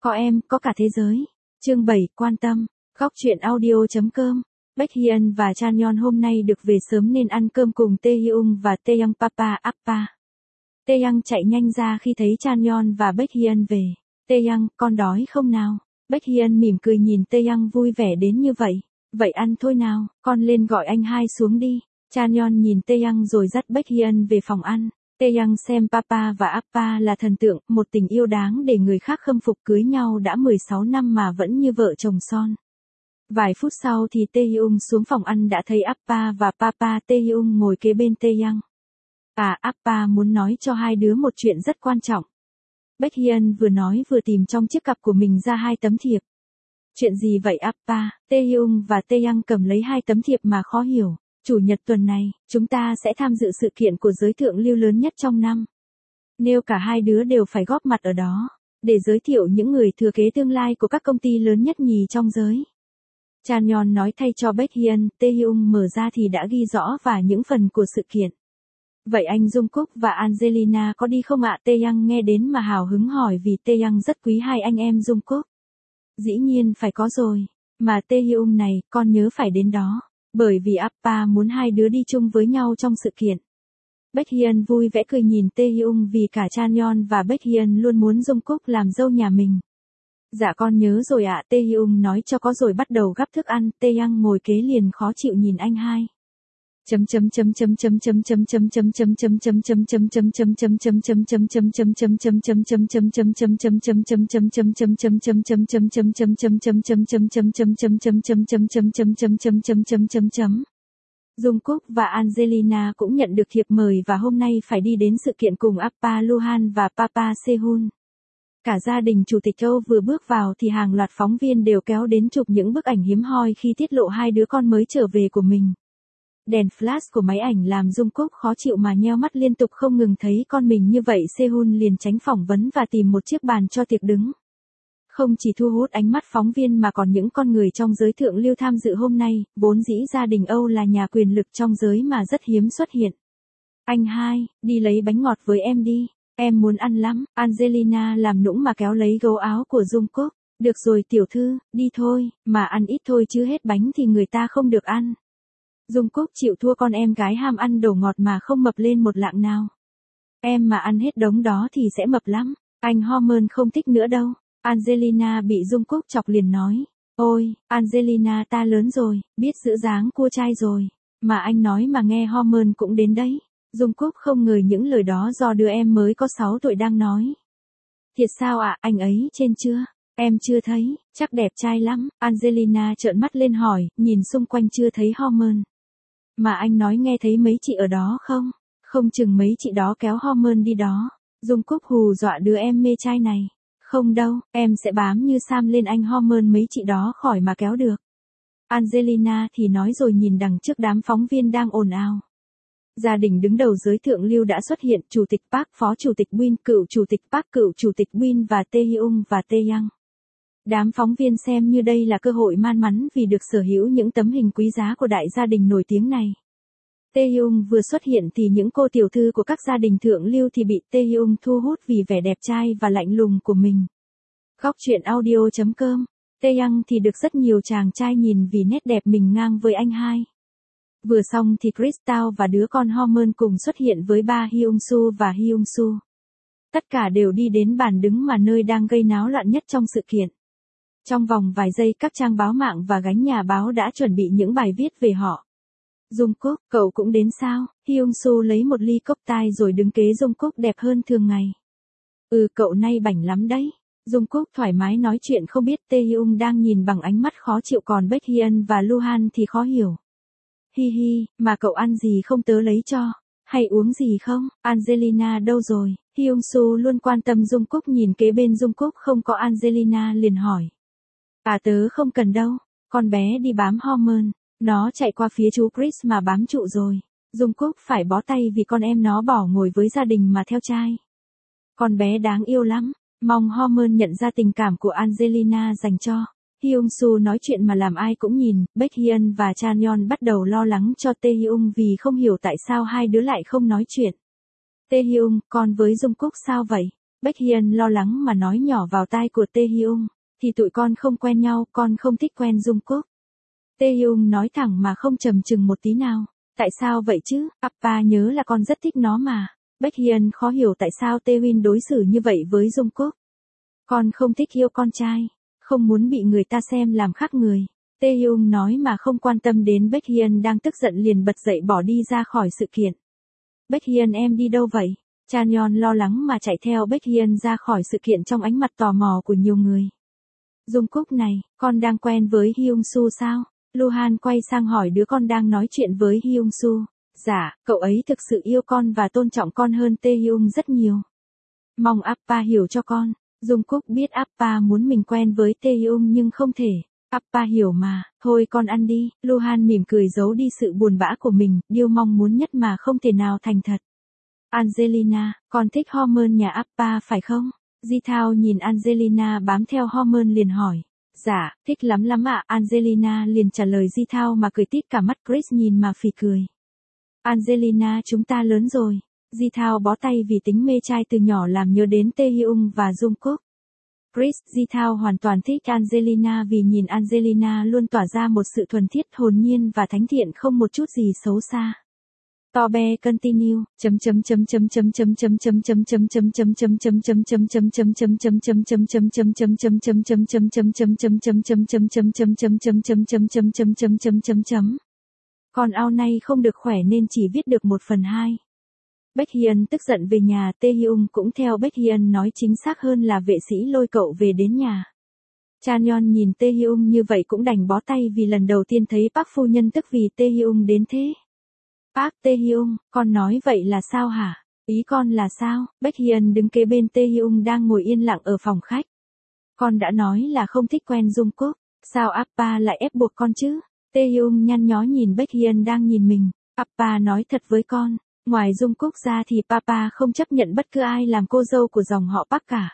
Có em, có cả thế giới. Chương 7, quan tâm. Góc truyện audio.com. Baekhyun và Chanyeon hôm nay được về sớm nên ăn cơm cùng Taehyung và Taeyang papa appa. Taeyang chạy nhanh ra khi thấy Chanyeon và Baekhyun về. Taeyang, con đói không nào? Baekhyun mỉm cười nhìn Taeyang vui vẻ đến như vậy. Vậy ăn thôi nào, con lên gọi anh hai xuống đi. Chanyeon nhìn Taeyang rồi dắt Baekhyun về phòng ăn. Taeyang xem papa và appa là thần tượng, một tình yêu đáng để người khác khâm phục, cưới nhau đã 16 năm mà vẫn như vợ chồng son. Vài phút sau thì Taehyung xuống phòng ăn đã thấy appa và papa. Taehyung ngồi kế bên Taeyang. Appa muốn nói cho hai đứa một chuyện rất quan trọng. Baekhyun vừa nói vừa tìm trong chiếc cặp của mình ra 2 tấm thiệp. Chuyện gì vậy appa? Taehyung và Taeyang cầm lấy 2 tấm thiệp mà khó hiểu. Chủ nhật tuần này, chúng ta sẽ tham dự sự kiện của giới thượng lưu lớn nhất trong năm. Nếu cả hai đứa đều phải góp mặt ở đó, để giới thiệu những người thừa kế tương lai của các công ty lớn nhất nhì trong giới. Chanyeon nói thay cho Baekhyun. Taehyung mở ra thì đã ghi rõ và những phần của sự kiện. Vậy anh Jungkook và Angelina có đi không ạ? Taeyang nghe đến mà hào hứng hỏi vì Taeyang rất quý hai anh em Jungkook. Dĩ nhiên phải có rồi. Mà Taehyung này, con nhớ phải đến đó. Bởi vì appa muốn hai đứa đi chung với nhau trong sự kiện. Baekhyun vui vẻ cười nhìn Taehyung vì cả Chanyeon và Baekhyun luôn muốn Jungkook làm dâu nhà mình. Dạ con nhớ rồi ạ. Taehyung nói cho có rồi bắt đầu gắp thức ăn. Taeyang ngồi kế liền khó chịu nhìn anh hai. Jungkook và Angelina cũng nhận được thiệp mời và hôm nay phải đi đến sự kiện cùng appa Luhan và papa Sehun. Cả gia đình chủ tịch Âu vừa bước vào thì hàng loạt phóng viên đều kéo đến chụp những bức ảnh hiếm hoi khi tiết lộ hai đứa con mới trở về của mình. Đèn flash của máy ảnh làm Jungkook khó chịu mà nheo mắt liên tục không ngừng thấy con mình như vậy. Sehun liền tránh phỏng vấn và tìm một chiếc bàn cho tiệc đứng. Không chỉ thu hút ánh mắt phóng viên mà còn những con người trong giới thượng lưu tham dự hôm nay, vốn dĩ gia đình Âu là nhà quyền lực trong giới mà rất hiếm xuất hiện. Anh hai, đi lấy bánh ngọt với em đi, em muốn ăn lắm. Angelina làm nũng mà kéo lấy gấu áo của Jungkook. Được rồi tiểu thư, đi thôi, mà ăn ít thôi chứ hết bánh thì người ta không được ăn. Jungkook chịu thua, con em gái ham ăn đồ ngọt mà không mập lên một lạng nào. Em mà ăn hết đống đó thì sẽ mập lắm, anh Hormone không thích nữa đâu. Angelina bị Jungkook chọc liền nói. Ôi, Angelina ta lớn rồi, biết giữ dáng cua trai rồi. Mà anh nói mà nghe Hormone cũng đến đấy. Jungkook không ngờ những lời đó do đứa em mới có 6 tuổi đang nói. Thiệt sao ạ? Anh ấy trên chưa? Em chưa thấy, chắc đẹp trai lắm. Angelina trợn mắt lên hỏi, nhìn xung quanh chưa thấy Hormone. Mà anh nói nghe thấy mấy chị ở đó không? Không chừng mấy chị đó kéo Hormone đi đó. Jungkook hù dọa đứa em mê trai này. Không đâu, em sẽ bám như Sam lên anh Hormone, mấy chị đó khỏi mà kéo được. Angelina thì nói rồi nhìn đằng trước đám phóng viên đang ồn ào. Gia đình đứng đầu giới thượng lưu đã xuất hiện, chủ tịch Park, phó chủ tịch Win, cựu chủ tịch Park, cựu chủ tịch Win và Taehyung và Taeyang. Đám phóng viên xem như đây là cơ hội man mắn vì được sở hữu những tấm hình quý giá của đại gia đình nổi tiếng này. Taehyung vừa xuất hiện thì những cô tiểu thư của các gia đình thượng lưu thì bị Taehyung thu hút vì vẻ đẹp trai và lạnh lùng của mình. Góc truyện audio.com. Taeyang thì được rất nhiều chàng trai nhìn vì nét đẹp mình ngang với anh hai. Vừa xong thì Crystal và đứa con Hormone cùng xuất hiện với ba Hyungsu và Hyungsu. Tất cả đều đi đến bàn đứng mà nơi đang gây náo loạn nhất trong sự kiện. Trong vòng vài giây các trang báo mạng và gánh nhà báo đã chuẩn bị những bài viết về họ. Jungkook, cậu cũng đến sao? Hyungsu lấy một ly cốc tai rồi đứng kế Jungkook đẹp hơn thường ngày. Cậu nay bảnh lắm đấy. Jungkook thoải mái nói chuyện không biết Taehyung đang nhìn bằng ánh mắt khó chịu, còn Baekhyun và Luhan thì khó hiểu. Hi hi, mà cậu ăn gì không tớ lấy cho? Hay uống gì không? Angelina đâu rồi? Hyungsu luôn quan tâm Jungkook nhìn kế bên Jungkook không có Angelina liền hỏi. Tớ không cần đâu, con bé đi bám Hormone, nó chạy qua phía chú Chris mà bám trụ rồi. Jungkook phải bó tay vì con em nó bỏ ngồi với gia đình mà theo trai. Con bé đáng yêu lắm, mong Hormone nhận ra tình cảm của Angelina dành cho. Hyungsu nói chuyện mà làm ai cũng nhìn. Baekhyun và Chanyeon bắt đầu lo lắng cho Taehyung vì không hiểu tại sao hai đứa lại không nói chuyện. Taehyung, con với Jungkook sao vậy? Baekhyun lo lắng mà nói nhỏ vào tai của Taehyung, thì tụi con không quen nhau, con không thích quen Jungkook. Taehyung nói thẳng mà không chầm chừng một tí nào. Tại sao vậy chứ, Appa nhớ là con rất thích nó mà. Baekhyun khó hiểu tại sao Taewin đối xử như vậy với Jungkook. Con không thích yêu con trai, không muốn bị người ta xem làm khác người. Taehyung nói mà không quan tâm đến Baekhyun đang tức giận, liền bật dậy bỏ đi ra khỏi sự kiện. Baekhyun em đi đâu vậy? Chanyeon lo lắng mà chạy theo Baekhyun ra khỏi sự kiện trong ánh mặt tò mò của nhiều người. Jungkook này, con đang quen với Hyungsoo sao? Luhan quay sang hỏi đứa con đang nói chuyện với Hyungsoo. Dạ, cậu ấy thực sự yêu con và tôn trọng con hơn Taehyung rất nhiều. Mong Appa hiểu cho con. Jungkook biết Appa muốn mình quen với Taehyung nhưng không thể. Appa hiểu mà, thôi con ăn đi. Luhan mỉm cười giấu đi sự buồn bã của mình, điều mong muốn nhất mà không thể nào thành thật. Angelina, con thích hormone nhà Appa phải không? Ji Thao nhìn Angelina bám theo hormone liền hỏi. Dạ, thích lắm lắm ạ. Angelina liền trả lời Ji Thao mà cười tít cả mắt. Chris nhìn mà phì cười. Angelina, chúng ta lớn rồi. Ji Thao bó tay vì tính mê trai từ nhỏ làm nhớ đến Taehyung và Jungkook. Chris, Ji Thao hoàn toàn thích Angelina vì nhìn Angelina luôn tỏa ra một sự thuần khiết, hồn nhiên và thánh thiện, không một chút gì xấu xa. Tobe continue. Còn ao nay không được khỏe nên chỉ viết được 1/2. Baekhyun tức giận về nhà, Taehyung cũng theo Baekhyun, nói chính xác hơn là vệ sĩ lôi cậu về đến nhà. Chanyeon nhìn Taehyung như vậy cũng đành bó tay vì lần đầu tiên thấy Park phu nhân tức vì Taehyung đến thế. Park Taehyung, con nói vậy là sao hả? Ý con là sao? Baekhyun đứng kế bên Taehyung đang ngồi yên lặng ở phòng khách. Con đã nói là không thích quen Jungkook, sao Appa lại ép buộc con chứ? Taehyung nhăn nhó nhìn Baekhyun đang nhìn mình. Appa nói thật với con, ngoài Jungkook ra thì Papa không chấp nhận bất cứ ai làm cô dâu của dòng họ Park cả.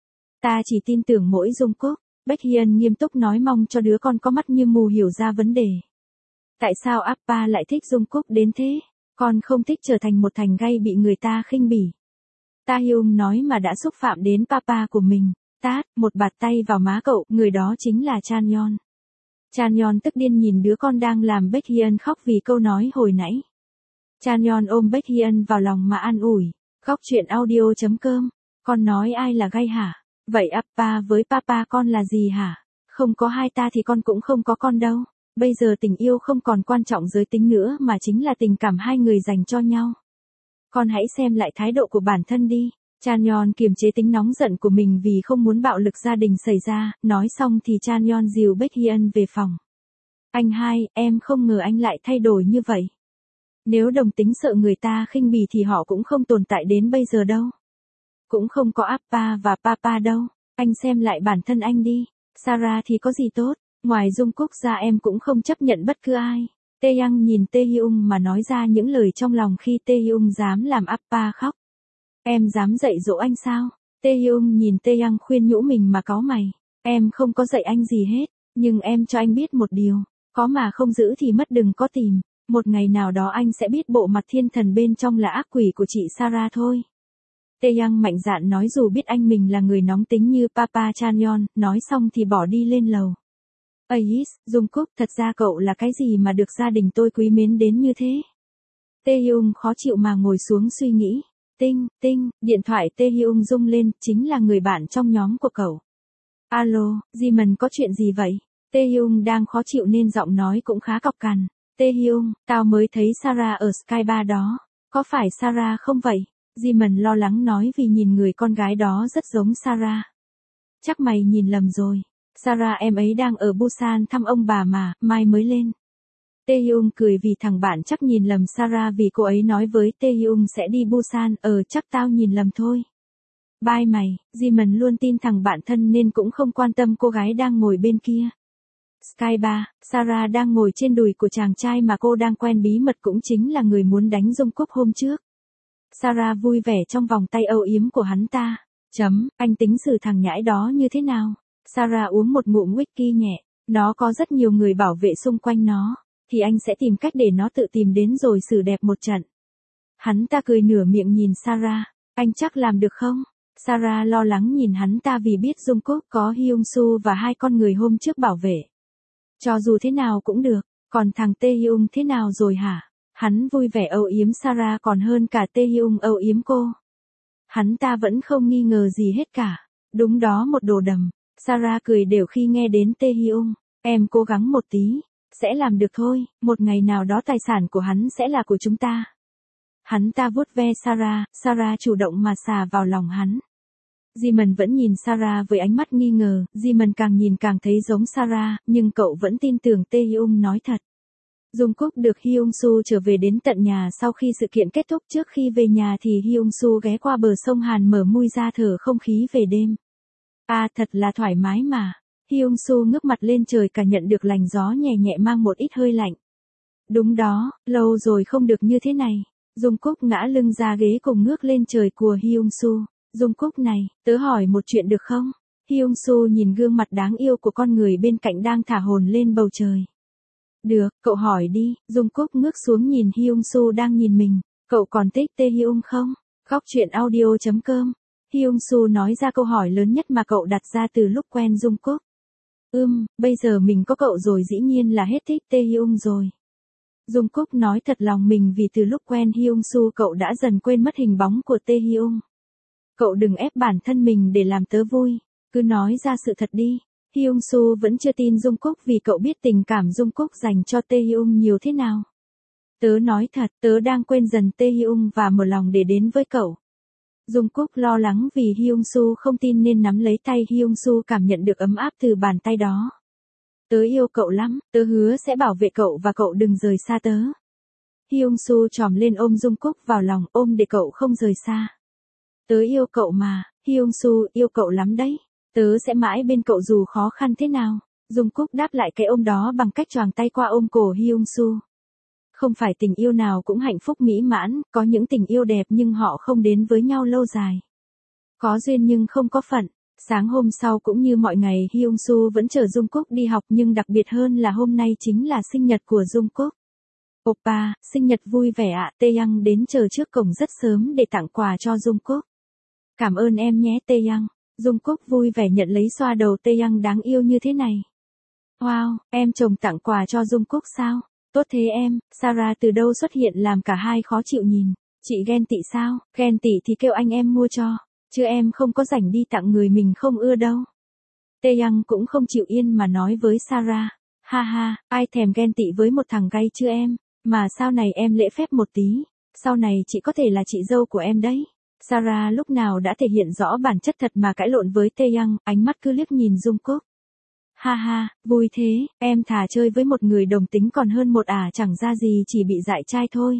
Ta chỉ tin tưởng mỗi Jungkook. Baekhyun nghiêm túc nói, mong cho đứa con có mắt như mù hiểu ra vấn đề. Tại sao Appa lại thích Jungkook đến thế? Con không thích trở thành một thành gay bị người ta khinh bỉ. Taehyung nói mà đã xúc phạm đến Papa của mình. Tát, một bạt tay vào má cậu, người đó chính là Chanyeon. Chanyeon tức điên nhìn đứa con đang làm Baekhyun khóc vì câu nói hồi nãy. Chanyeon ôm Baekhyun vào lòng mà an ủi. Khóc chuyện audio.com. Con nói ai là gay hả? Vậy Appa với Papa con là gì hả? Không có hai ta thì con cũng không có con đâu. Bây giờ tình yêu không còn quan trọng giới tính nữa mà chính là tình cảm hai người dành cho nhau. Con hãy xem lại thái độ của bản thân đi. Chanyeon kiềm chế tính nóng giận của mình vì không muốn bạo lực gia đình xảy ra, nói xong thì Chanyeon dìu Baekhyun về phòng. Anh hai, em không ngờ anh lại thay đổi như vậy. Nếu đồng tính sợ người ta khinh bỉ thì họ cũng không tồn tại đến bây giờ đâu. Cũng không có Appa và Papa đâu. Anh xem lại bản thân anh đi. Sarah thì có gì tốt, ngoài Jungkook ra em cũng không chấp nhận bất cứ ai. Taeyang nhìn Taehyung mà nói ra những lời trong lòng khi Taehyung dám làm Appa khóc. Em dám dạy dỗ anh sao? Taehyung nhìn Taeyang khuyên nhủ mình mà cáu mày. Em không có dạy anh gì hết, nhưng em cho anh biết một điều. Có mà không giữ thì mất, đừng có tìm. Một ngày nào đó anh sẽ biết bộ mặt thiên thần bên trong là ác quỷ của chị Sarah thôi. Taeyang mạnh dạn nói dù biết anh mình là người nóng tính như Papa Chanyeon, nói xong thì bỏ đi lên lầu. Ais, Jungkook, thật ra cậu là cái gì mà được gia đình tôi quý mến đến như thế? Taehyung khó chịu mà ngồi xuống suy nghĩ. Tinh, điện thoại Taehyung rung lên, chính là người bạn trong nhóm của cậu. Alo, Jimin, có chuyện gì vậy? Taehyung đang khó chịu nên giọng nói cũng khá cọc cằn. Taehyung, tao mới thấy Sarah ở Sky Bar đó. Có phải Sarah không vậy? Jimin lo lắng nói vì nhìn người con gái đó rất giống Sarah. Chắc mày nhìn lầm rồi. Sarah em ấy đang ở Busan thăm ông bà mà, mai mới lên. Taehyung cười vì thằng bạn chắc nhìn lầm Sarah vì cô ấy nói với Taehyung sẽ đi Busan, chắc tao nhìn lầm thôi. Bye mày, Jimin luôn tin thằng bạn thân nên cũng không quan tâm cô gái đang ngồi bên kia. Sky Bar, Sarah đang ngồi trên đùi của chàng trai mà cô đang quen bí mật, cũng chính là người muốn đánh Jungkook hôm trước. Sarah vui vẻ trong vòng tay âu yếm của hắn ta. Anh tính xử thằng nhãi đó như thế nào? Sarah uống một ngụm whisky nhẹ. Nó có rất nhiều người bảo vệ xung quanh nó, thì anh sẽ tìm cách để nó tự tìm đến rồi xử đẹp một trận. Hắn ta cười nửa miệng nhìn Sarah. Anh chắc làm được không? Sarah lo lắng nhìn hắn ta vì biết Jungkook có Hyun Soo và hai con người hôm trước bảo vệ. Cho dù thế nào cũng được, còn thằng Taehyung thế nào rồi hả? Hắn vui vẻ âu yếm Sarah còn hơn cả Taehyung âu yếm cô. Hắn ta vẫn không nghi ngờ gì hết cả. Đúng đó, một đồ đầm. Sarah cười đều khi nghe đến Taehyung. Em cố gắng một tí, sẽ làm được thôi, một ngày nào đó tài sản của hắn sẽ là của chúng ta. Hắn ta vuốt ve Sarah chủ động mà xà vào lòng hắn. Jimin vẫn nhìn Sarah với ánh mắt nghi ngờ, Jimin càng nhìn càng thấy giống Sarah, nhưng cậu vẫn tin tưởng Taehyung nói thật. Jungkook được Hyun Soo trở về đến tận nhà sau khi sự kiện kết thúc. Trước khi về nhà thì Hyun Soo ghé qua bờ sông Hàn mở mui ra thở không khí về đêm. Thật là thoải mái mà. Hyun Soo ngước mặt lên trời cảm nhận được làn gió nhẹ nhẹ mang một ít hơi lạnh. Đúng đó, lâu rồi không được như thế này. Jungkook ngã lưng ra ghế cùng ngước lên trời của Hyun Soo. Jungkook này, tớ hỏi một chuyện được không? Hyun Soo nhìn gương mặt đáng yêu của con người bên cạnh đang thả hồn lên bầu trời. Được, cậu hỏi đi. Jungkook ngước xuống nhìn Hyun Soo đang nhìn mình. Cậu còn thích Taehyung không? Góc truyện audio.com. Hyun Soo nói ra câu hỏi lớn nhất mà cậu đặt ra từ lúc quen Jungkook. Bây giờ mình có cậu rồi dĩ nhiên là hết thích Taehyung rồi. Jungkook nói thật lòng mình vì từ lúc quen Hyun Soo cậu đã dần quên mất hình bóng của Taehyung. Cậu đừng ép bản thân mình để làm tớ vui, cứ nói ra sự thật đi. Hyun Soo vẫn chưa tin Jungkook vì cậu biết tình cảm Jungkook dành cho Taehyung nhiều thế nào. Tớ nói thật, tớ đang quên dần Taehyung và mở lòng để đến với cậu. Jungkook lo lắng vì Hyun Soo không tin nên nắm lấy tay Hyun Soo cảm nhận được ấm áp từ bàn tay đó. Tớ yêu cậu lắm, tớ hứa sẽ bảo vệ cậu và cậu đừng rời xa tớ. Hyun Soo chồm lên ôm Jungkook vào lòng, ôm để cậu không rời xa. Tớ yêu cậu mà, Hyun Soo yêu cậu lắm đấy. Tớ sẽ mãi bên cậu dù khó khăn thế nào. Jungkook đáp lại cái ôm đó bằng cách choàng tay qua ôm cổ Hyun Soo. Không phải tình yêu nào cũng hạnh phúc mỹ mãn, có những tình yêu đẹp nhưng họ không đến với nhau lâu dài. Có duyên nhưng không có phận. Sáng hôm sau cũng như mọi ngày Hyun Soo vẫn chở Jungkook đi học nhưng đặc biệt hơn là hôm nay chính là sinh nhật của Jungkook. Oppa, sinh nhật vui vẻ ạ. Taehyung đến chờ trước cổng rất sớm để tặng quà cho Jungkook. Cảm ơn em nhé Taehyung. Jungkook vui vẻ nhận lấy xoa đầu Taehyung đáng yêu như thế này. Wow, em chồng tặng quà cho Jungkook sao? Tốt thế em. Sarah từ đâu xuất hiện làm cả hai khó chịu nhìn. Chị ghen tị sao? Ghen tị thì kêu anh em mua cho. Chứ em không có rảnh đi tặng người mình không ưa đâu. Taehyung cũng không chịu yên mà nói với Sarah. Ha ha, ai thèm ghen tị với một thằng gay chứ em. Mà sau này em lễ phép một tí. Sau này chị có thể là chị dâu của em đấy. Sarah lúc nào đã thể hiện rõ bản chất thật mà cãi lộn với Taehyung, ánh mắt cứ liếc nhìn Jungkook. Ha ha, vui thế, em thà chơi với một người đồng tính còn hơn một chẳng ra gì chỉ bị dại trai thôi.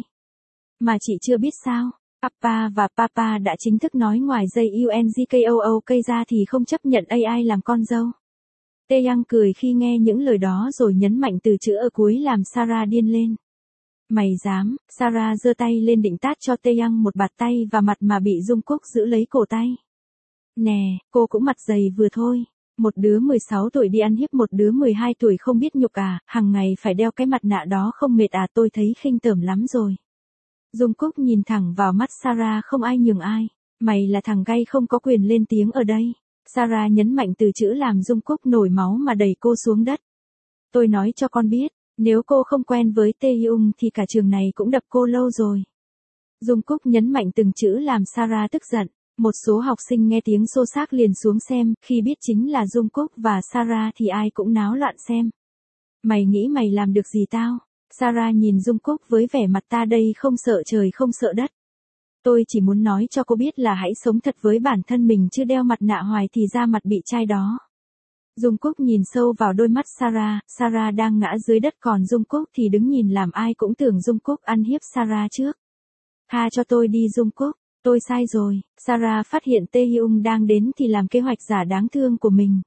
Mà chị chưa biết sao, Appa và Papa đã chính thức nói ngoài dây UNGKOOK ra thì không chấp nhận AI làm con dâu. Taehyung cười khi nghe những lời đó rồi nhấn mạnh từ chữ ở cuối làm Sarah điên lên. Mày dám? Sarah giơ tay lên định tát cho Taehyung một bạt tay vào mặt mà bị Jungkook giữ lấy cổ tay. Nè, cô cũng mặt dày vừa thôi. Một đứa 16 tuổi đi ăn hiếp một đứa 12 tuổi không biết nhục hàng ngày phải đeo cái mặt nạ đó không mệt tôi thấy khinh tởm lắm rồi. Jungkook nhìn thẳng vào mắt Sarah không ai nhường ai. Mày là thằng gay không có quyền lên tiếng ở đây. Sarah nhấn mạnh từ chữ làm Jungkook nổi máu mà đẩy cô xuống đất. Tôi nói cho con biết. Nếu cô không quen với Taehyung thì cả trường này cũng đập cô lâu rồi. Jungkook nhấn mạnh từng chữ làm Sarah tức giận. Một số học sinh nghe tiếng xô xát liền xuống xem, khi biết chính là Jungkook và Sarah thì ai cũng náo loạn xem. Mày nghĩ mày làm được gì tao? Sarah nhìn Jungkook với vẻ mặt ta đây không sợ trời không sợ đất. Tôi chỉ muốn nói cho cô biết là hãy sống thật với bản thân mình chứ đeo mặt nạ hoài thì da mặt bị chai đó. Jungkook nhìn sâu vào đôi mắt Sarah đang ngã dưới đất còn Jungkook thì đứng nhìn làm ai cũng tưởng Jungkook ăn hiếp Sarah trước. Tha cho tôi đi Jungkook, tôi sai rồi. Sarah phát hiện Taehyung đang đến thì làm kế hoạch giả đáng thương của mình.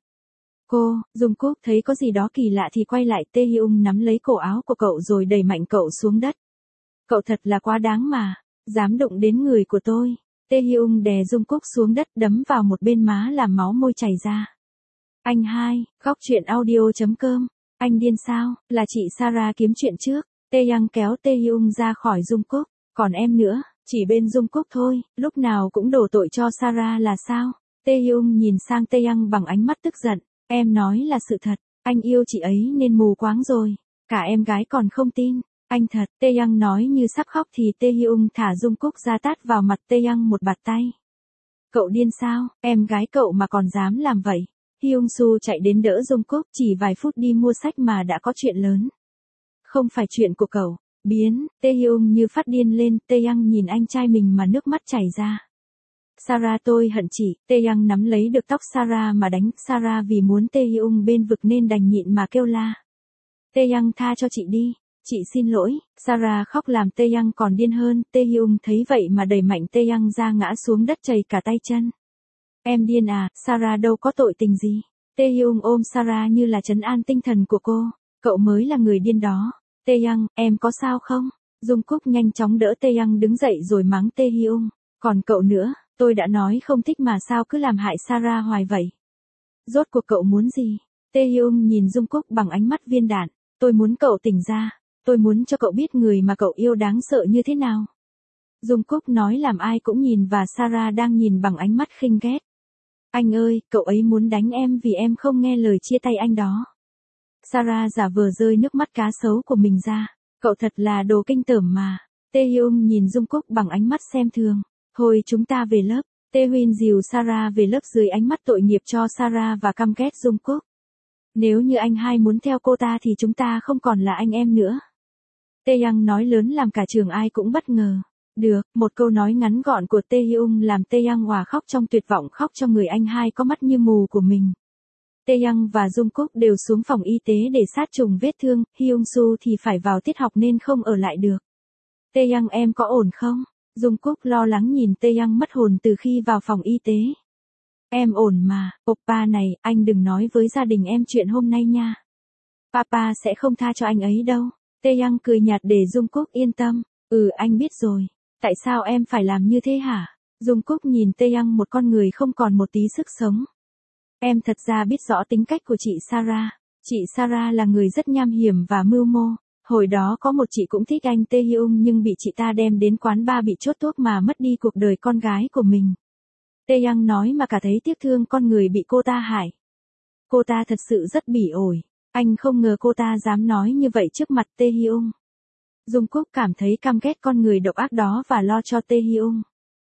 Jungkook thấy có gì đó kỳ lạ thì quay lại Taehyung nắm lấy cổ áo của cậu rồi đẩy mạnh cậu xuống đất. Cậu thật là quá đáng mà, dám đụng đến người của tôi. Taehyung đè Jungkook xuống đất đấm vào một bên má làm máu môi chảy ra. Anh hai, góc truyện audio.com. Anh điên sao, là chị Sarah kiếm chuyện trước. Taehyung kéo Taehyung ra khỏi Jungkook. Còn em nữa, Chỉ bên Jungkook thôi, lúc nào cũng đổ tội cho Sarah là sao? Taehyung nhìn sang Taeyang bằng ánh mắt tức giận. Em nói là sự thật, anh yêu chị ấy nên mù quáng rồi. Cả em gái còn không tin. Anh thật, Taeyang nói như sắp khóc thì Taehyung thả Jungkook ra tát vào mặt Taeyang một bạt tay. Cậu điên sao, em gái cậu mà còn dám làm vậy. Hyung-soo chạy đến đỡ Jungkook, chỉ vài phút đi mua sách mà đã có chuyện lớn. Không phải chuyện của cậu. Biến, Taehyung như phát điên lên, Taeyang nhìn anh trai mình mà nước mắt chảy ra. Sarah tôi hận chị, Taeyang nắm lấy được tóc Sarah mà đánh, Sarah vì muốn Taehyung bên vực nên đành nhịn mà kêu la. Taeyang tha cho chị đi, chị xin lỗi, Sarah khóc làm Taeyang còn điên hơn, Taehyung thấy vậy mà đẩy mạnh Taeyang ra ngã xuống đất chảy cả tay chân. Em điên à, Sarah đâu có tội tình gì. Taehyung ôm Sarah như là trấn an tinh thần của cô, cậu mới là người điên đó. Taeyang, em có sao không? Jungkook nhanh chóng đỡ Taeyang đứng dậy rồi mắng Taehyung. Còn cậu nữa, tôi đã nói không thích mà sao cứ làm hại Sarah hoài vậy? Rốt cuộc cậu muốn gì? Taehyung nhìn Jungkook bằng ánh mắt viên đạn. Tôi muốn cậu tỉnh ra. Tôi muốn cho cậu biết người mà cậu yêu đáng sợ như thế nào. Jungkook nói làm ai cũng nhìn và Sarah đang nhìn bằng ánh mắt khinh ghét. Anh ơi, cậu ấy muốn đánh em vì em không nghe lời chia tay anh đó. Sarah giả vờ rơi nước mắt cá sấu của mình ra. Cậu thật là đồ kinh tởm mà. Taehyung nhìn Jungkook bằng ánh mắt xem thường. Thôi chúng ta về lớp. Taehyung dìu Sarah về lớp dưới ánh mắt tội nghiệp cho Sarah và căm ghét Jungkook. Nếu như anh hai muốn theo cô ta thì chúng ta không còn là anh em nữa. Taeyang nói lớn làm cả trường ai cũng bất ngờ. Được, một câu nói ngắn gọn của Taehyung làm Taeyang òa khóc trong tuyệt vọng, khóc cho người anh hai có mắt như mù của mình. Taeyang và Jungkook đều xuống phòng y tế để sát trùng vết thương, Hyung-soo thì phải vào tiết học nên không ở lại được. Taeyang em có ổn không? Jungkook lo lắng nhìn Taeyang mất hồn từ khi vào phòng y tế. Em ổn mà, oppa này, anh đừng nói với gia đình em chuyện hôm nay nha. Papa sẽ không tha cho anh ấy đâu. Taeyang cười nhạt để Jungkook yên tâm. Anh biết rồi. Tại sao em phải làm như thế hả? Jungkook nhìn Taeyang một con người không còn một tí sức sống. Em thật ra biết rõ tính cách của chị Sarah. Chị Sarah là người rất nham hiểm và mưu mô. Hồi đó có một chị cũng thích anh Taehyung nhưng bị chị ta đem đến quán bar bị chốt thuốc mà mất đi cuộc đời con gái của mình. Taeyang nói mà cả thấy tiếc thương con người bị cô ta hại. Cô ta thật sự rất bỉ ổi. Anh không ngờ cô ta dám nói như vậy trước mặt Taehyung. Jungkook cảm thấy căm ghét con người độc ác đó và lo cho Taehyung.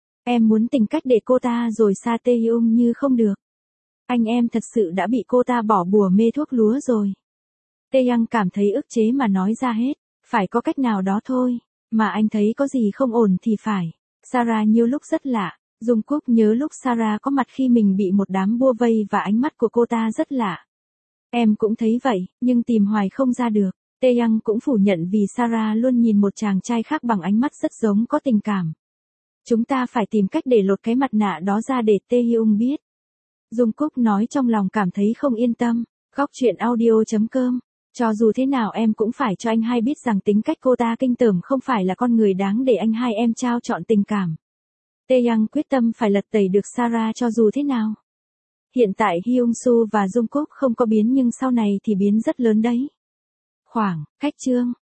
Em muốn tìm cách để cô ta rồi xa Taehyung như không được. Anh em thật sự đã bị cô ta bỏ bùa mê thuốc lúa rồi. Taeyang cảm thấy ức chế mà nói ra hết. Phải có cách nào đó thôi. Mà anh thấy có gì không ổn thì phải. Sarah nhiều lúc rất lạ. Jungkook nhớ lúc Sarah có mặt khi mình bị một đám bua vây và ánh mắt của cô ta rất lạ. Em cũng thấy vậy, nhưng tìm hoài không ra được. Taeyang cũng phủ nhận vì Sarah luôn nhìn một chàng trai khác bằng ánh mắt rất giống có tình cảm. Chúng ta phải tìm cách để lột cái mặt nạ đó ra để Taehyung biết. Jungkook nói trong lòng cảm thấy không yên tâm. Góc truyện audio.com. Cho dù thế nào em cũng phải cho anh hai biết rằng tính cách cô ta kinh tởm không phải là con người đáng để anh hai em trao chọn tình cảm. Taeyang quyết tâm phải lật tẩy được Sarah cho dù thế nào. Hiện tại Hyung-soo và Jungkook không có biến nhưng sau này thì biến rất lớn đấy. Khoảng, cách chương.